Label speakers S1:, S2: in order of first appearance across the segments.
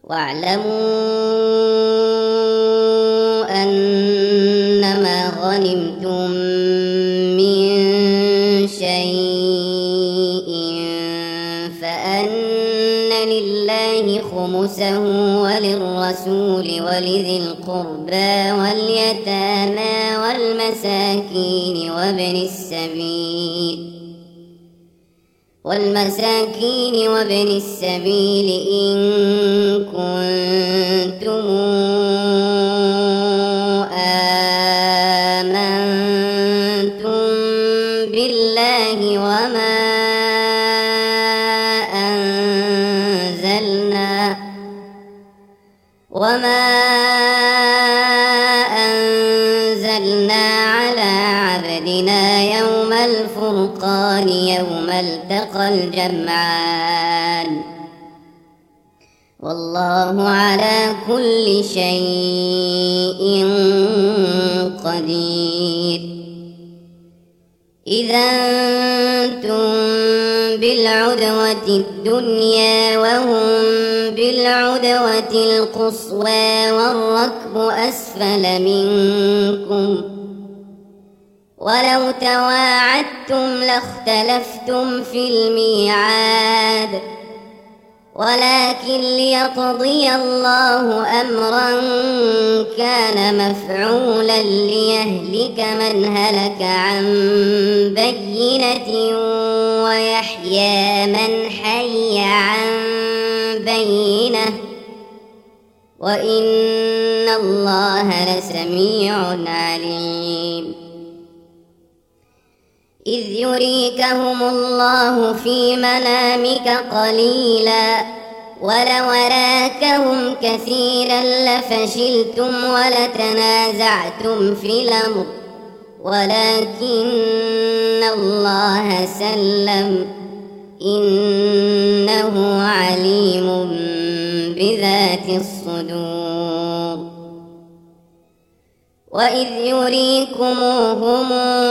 S1: واعلموا أنما غنمتم من شيء فأن لله خمسه وللرسول ولذي القربى واليتامى والمساكين وابن السبيل إن كنتم آمنتم بالله وما أنزلنا على عبدنا يوم الفرقان يوم التقى الجمعان والله على كل شيء قدير. إذا أنتم بالعدوة الدنيا وهم بالعدوة القصوى والركب أسفل منكم ولو تواعدتم لاختلفتم في الميعاد ولكن ليقضي الله أمرا كان مفعولا ليهلك من هلك عن بينة ويحيى من حي عن بينة وإن الله لسميع عليم. إذ يريكهم الله في منامك قليلا ولو أراكهم كثيرا لفشلتم ولتنازعتم في الأمر ولكن الله سلم إنه عليم بذات الصدور. وإذ يريكموهم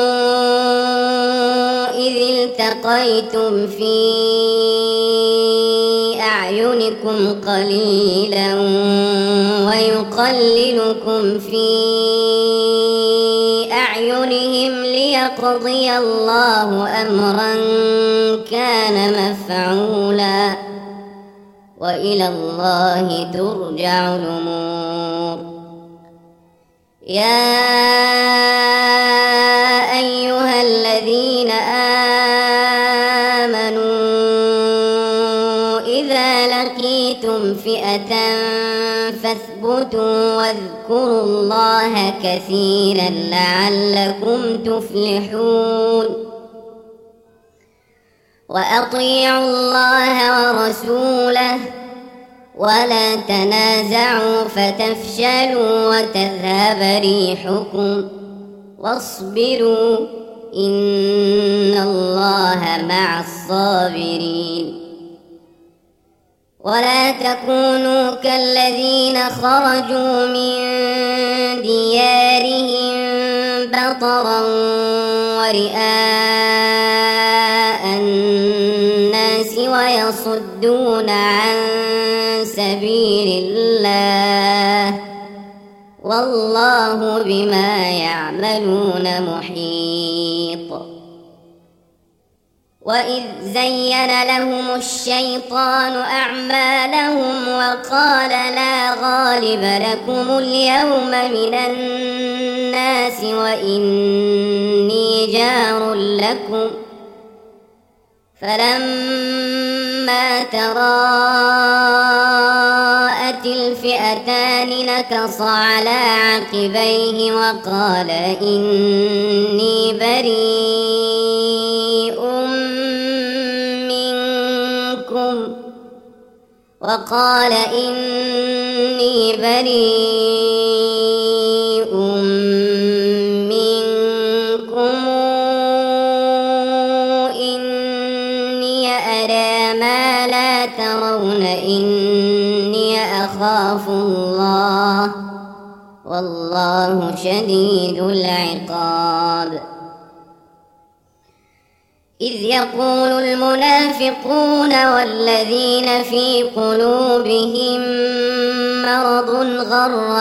S1: إذ التقيتم في أعينكم قليلا ويقللكم في أعينهم ليقضي الله أمرا كان مفعولا وإلى الله ترجع الأمور. يا أيها الذين آمنوا إذا لقيتم فئة فاثبتوا واذكروا الله كثيرا لعلكم تفلحون. وأطيعوا الله ورسوله ولا تنازعوا فتفشلوا وتذهب ريحكم واصبروا إن الله مع الصابرين. ولا تكونوا كالذين خرجوا من ديارهم بطرا ورئاء الناس ويصدون عن سبيل الله والله بما يعملون محيط. وإذ زين لهم الشيطان أعمالهم وقال لا غالب لكم اليوم من الناس وإني جار لكم فلما تراءت الفئتان نكص على عقبيه وقال إني بريء منكم إني أرى ما لا ترون إني أخاف الله والله شديد العقاب. إذ يقول المنافقون والذين في قلوبهم مرض غر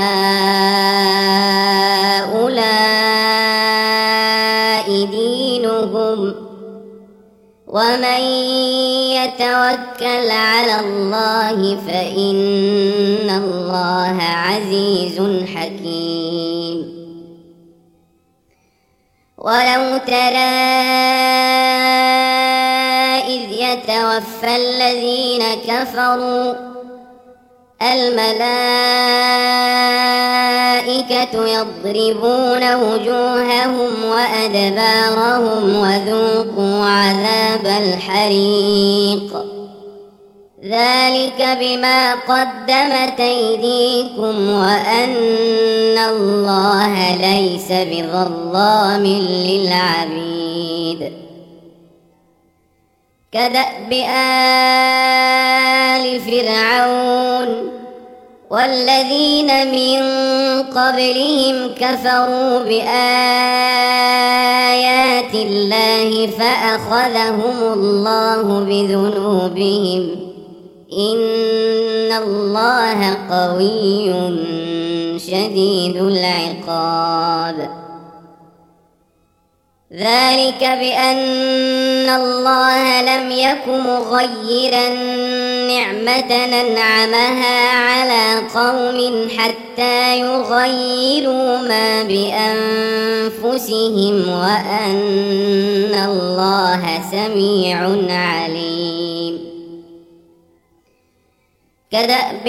S1: هؤلاء دينهم ومن يتوكل على الله فإن الله عزيز حكيم. ولو ترى إذ يتوفى الذين كفروا الملائكة يضربون وجوههم وأدبارهم وذوقوا عذاب الحريق ذلك بما قدمت أيديكم وأن الله ليس بظلام للعبيد. كدأب آل فرعون والذين من قبلهم كفروا بآيات الله فأخذهم الله بذنوبهم إن الله قوي شديد العقاب. ذلك بأن الله لم يك مغيرا نعمة أنعمها على قوم حتى يغيروا ما بأنفسهم وأن الله سميع عليم. كدأب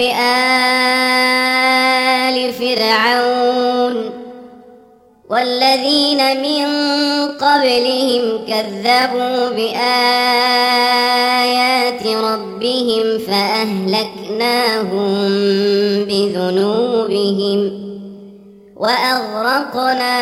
S1: آل فرعون والذين من قبلهم كذبوا بآيات ربهم فأهلكناهم بذنوبهم وأغرقنا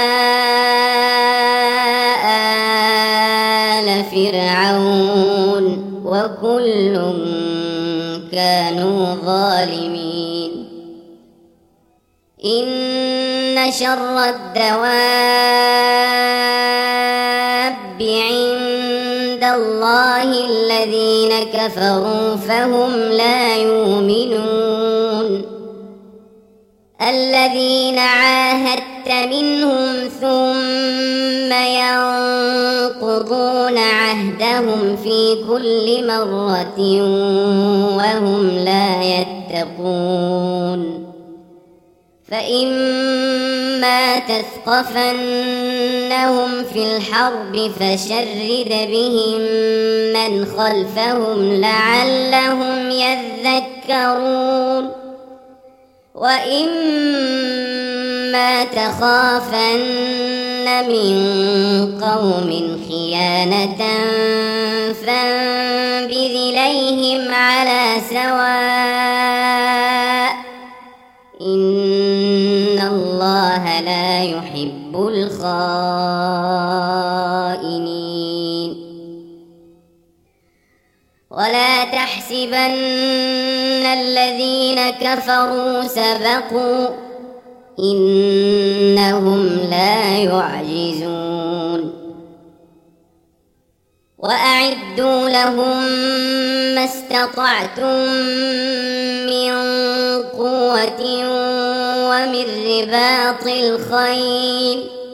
S1: آل فرعون وكل كانوا ظالمين. إن شر الدواب عند الله الذين كفروا فهم لا يؤمنون. الذين عاهدت منهم ثم ينقضون عهدهم في كل مرة وهم لا يتقون. فإما تثقفنهم في الحرب فشرد بهم من خلفهم لعلهم يذكرون. وإما تخافن من قوم خيانة فانبذ إليهم على سواء إن الله لا يحب الخائنين. ولا تحسبن الذين كفروا سبقوا إنهم لا يعجزون. وأعدوا لهم ما استطعتم من قوة ومن رباط الخيل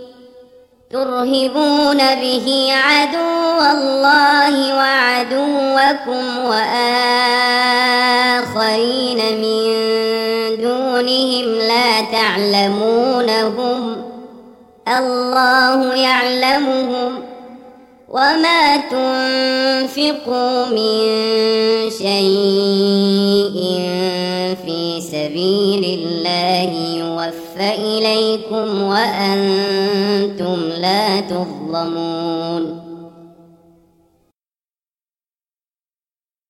S1: ترهبون به عدو الله وعدوكم وآخرين من دونهم لا تعلمونهم الله يعلمهم. وما تنفقوا من شيء في سبيل الله يوفى إليكم وأنتم لا تظلمون.